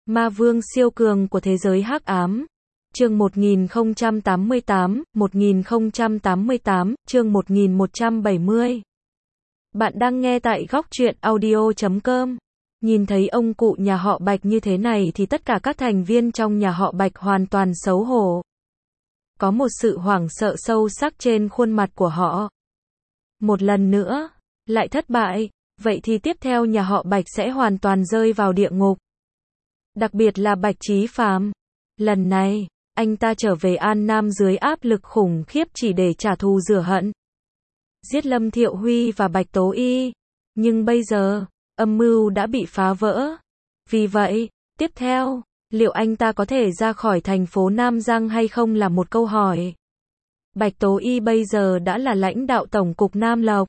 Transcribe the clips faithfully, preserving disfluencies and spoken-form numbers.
Ma vương siêu cường của thế giới hắc ám. Chương một nghìn không trăm tám mươi tám, một nghìn không trăm tám mươi tám, chương một nghìn một trăm bảy mươi. Bạn đang nghe tại góc truyện audio chấm com. Nhìn thấy ông cụ nhà họ Bạch như thế này thì tất cả các thành viên trong nhà họ Bạch hoàn toàn xấu hổ. Có một sự hoảng sợ sâu sắc trên khuôn mặt của họ. Một lần nữa, lại thất bại, vậy thì tiếp theo nhà họ Bạch sẽ hoàn toàn rơi vào địa ngục. Đặc biệt là Bạch Chí Phàm. Lần này, anh ta trở về An Nam dưới áp lực khủng khiếp chỉ để trả thù rửa hận. Giết Lâm Thiệu Huy và Bạch Tố Y. Nhưng bây giờ, âm mưu đã bị phá vỡ. Vì vậy, tiếp theo, liệu anh ta có thể ra khỏi thành phố Nam Giang hay không là một câu hỏi. Bạch Tố Y bây giờ đã là lãnh đạo Tổng cục Nam Lộc.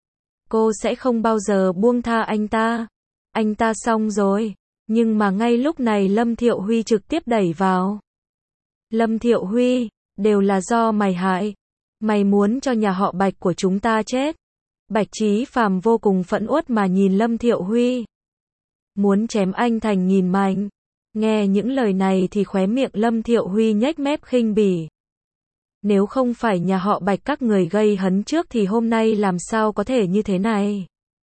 Cô sẽ không bao giờ buông tha anh ta. Anh ta xong rồi. Nhưng mà ngay lúc này Lâm Thiệu Huy trực tiếp đẩy vào. Lâm Thiệu Huy, đều là do mày hại. Mày muốn cho nhà họ Bạch của chúng ta chết. Bạch Chí Phàm vô cùng phẫn uất mà nhìn Lâm Thiệu Huy. Muốn chém anh thành nghìn mảnh. Nghe những lời này thì khóe miệng Lâm Thiệu Huy nhếch mép khinh bỉ. Nếu không phải nhà họ Bạch các người gây hấn trước thì hôm nay làm sao có thể như thế này.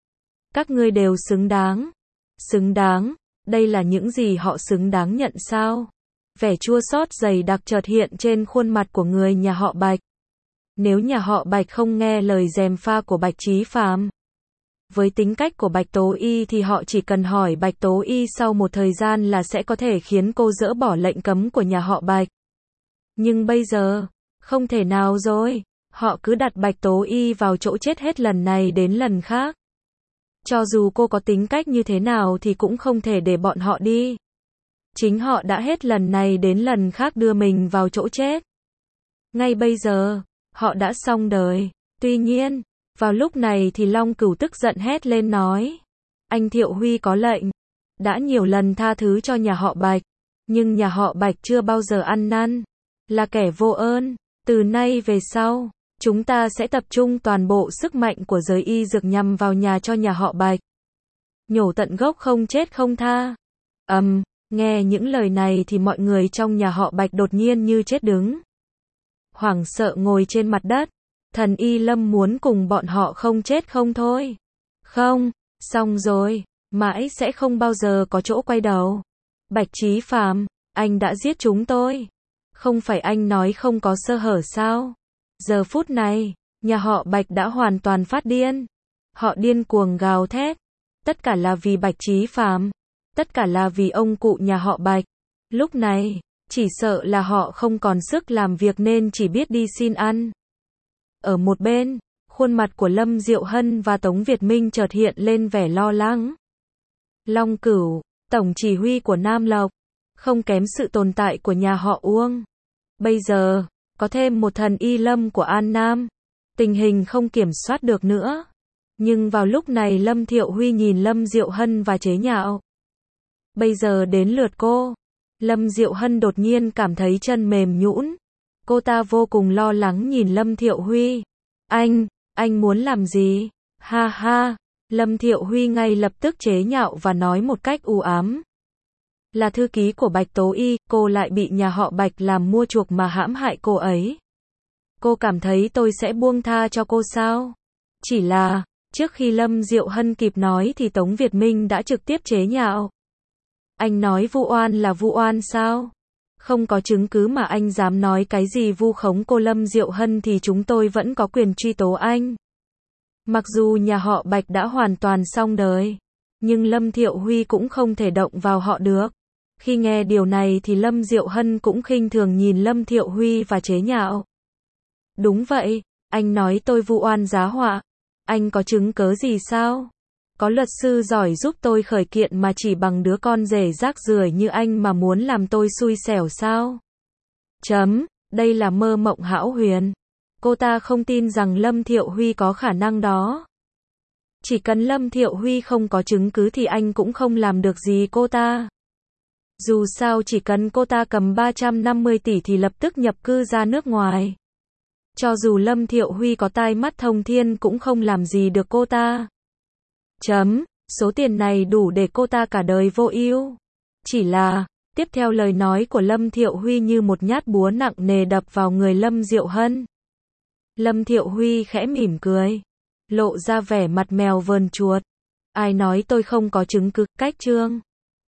Các ngươi đều xứng đáng. Xứng đáng. Đây là những gì họ xứng đáng nhận sao? Vẻ chua xót dày đặc chợt hiện trên khuôn mặt của người nhà họ Bạch. Nếu nhà họ Bạch không nghe lời gièm pha của Bạch Chí Phàm, với tính cách của Bạch Tố Y thì họ chỉ cần hỏi Bạch Tố Y sau một thời gian là sẽ có thể khiến cô dỡ bỏ lệnh cấm của nhà họ Bạch. Nhưng bây giờ, không thể nào rồi, họ cứ đặt Bạch Tố Y vào chỗ chết hết lần này đến lần khác. Cho dù cô có tính cách như thế nào thì cũng không thể để bọn họ đi. Chính họ đã hết lần này đến lần khác đưa mình vào chỗ chết. Ngay bây giờ, họ đã xong đời. Tuy nhiên, vào lúc này thì Long Cửu tức giận hét lên nói. Anh Thiệu Huy có lệnh. Đã nhiều lần tha thứ cho nhà họ Bạch. Nhưng nhà họ Bạch chưa bao giờ ăn năn. Là kẻ vô ơn. Từ nay về sau, chúng ta sẽ tập trung toàn bộ sức mạnh của giới y dược nhằm vào nhà cho nhà họ Bạch. Nhổ tận gốc không chết không tha. Ầm, um, nghe những lời này thì mọi người trong nhà họ Bạch đột nhiên như chết đứng. Hoảng sợ ngồi trên mặt đất. Thần Y Lâm muốn cùng bọn họ không chết không thôi. Không, xong rồi, mãi sẽ không bao giờ có chỗ quay đầu. Bạch Chí Phàm, anh đã giết chúng tôi. Không phải anh nói không có sơ hở sao? Giờ phút này, nhà họ Bạch đã hoàn toàn phát điên. Họ điên cuồng gào thét. Tất cả là vì Bạch Chí Phàm. Tất cả là vì ông cụ nhà họ Bạch. Lúc này, chỉ sợ là họ không còn sức làm việc nên chỉ biết đi xin ăn. Ở một bên, khuôn mặt của Lâm Diệu Hân và Tống Việt Minh chợt hiện lên vẻ lo lắng. Long Cửu, tổng chỉ huy của Nam Lộc, không kém sự tồn tại của nhà họ Uông. Bây giờ, có thêm một thần Y Lâm của An Nam. Tình hình không kiểm soát được nữa. Nhưng vào lúc này Lâm Thiệu Huy nhìn Lâm Diệu Hân và chế nhạo. Bây giờ đến lượt cô. Lâm Diệu Hân đột nhiên cảm thấy chân mềm nhũn. Cô ta vô cùng lo lắng nhìn Lâm Thiệu Huy. Anh, anh muốn làm gì? Ha ha. Lâm Thiệu Huy ngay lập tức chế nhạo và nói một cách u ám. Là thư ký của Bạch Tố Y, cô lại bị nhà họ Bạch làm mua chuộc mà hãm hại cô ấy. Cô cảm thấy tôi sẽ buông tha cho cô sao? Chỉ là, trước khi Lâm Diệu Hân kịp nói thì Tống Việt Minh đã trực tiếp chế nhạo. Anh nói vu oan là vu oan sao? Không có chứng cứ mà anh dám nói cái gì vu khống cô Lâm Diệu Hân thì chúng tôi vẫn có quyền truy tố anh. Mặc dù nhà họ Bạch đã hoàn toàn xong đời, nhưng Lâm Thiệu Huy cũng không thể động vào họ được. Khi nghe điều này thì Lâm Diệu Hân cũng khinh thường nhìn Lâm Thiệu Huy và chế nhạo. Đúng vậy, anh nói tôi vu oan giá họa. Anh có chứng cớ gì sao? Có luật sư giỏi giúp tôi khởi kiện mà chỉ bằng đứa con rể rác rưởi như anh mà muốn làm tôi xui xẻo sao? Chấm, đây là mơ mộng hão huyền. Cô ta không tin rằng Lâm Thiệu Huy có khả năng đó. Chỉ cần Lâm Thiệu Huy không có chứng cứ thì anh cũng không làm được gì cô ta. Dù sao chỉ cần cô ta cầm ba trăm năm mươi tỷ thì lập tức nhập cư ra nước ngoài. Cho dù Lâm Thiệu Huy có tai mắt thông thiên cũng không làm gì được cô ta. Chấm, số tiền này đủ để cô ta cả đời vô ưu. Chỉ là, tiếp theo lời nói của Lâm Thiệu Huy như một nhát búa nặng nề đập vào người Lâm Diệu Hân. Lâm Thiệu Huy khẽ mỉm cười, lộ ra vẻ mặt mèo vờn chuột. Ai nói tôi không có chứng cứ, cách chương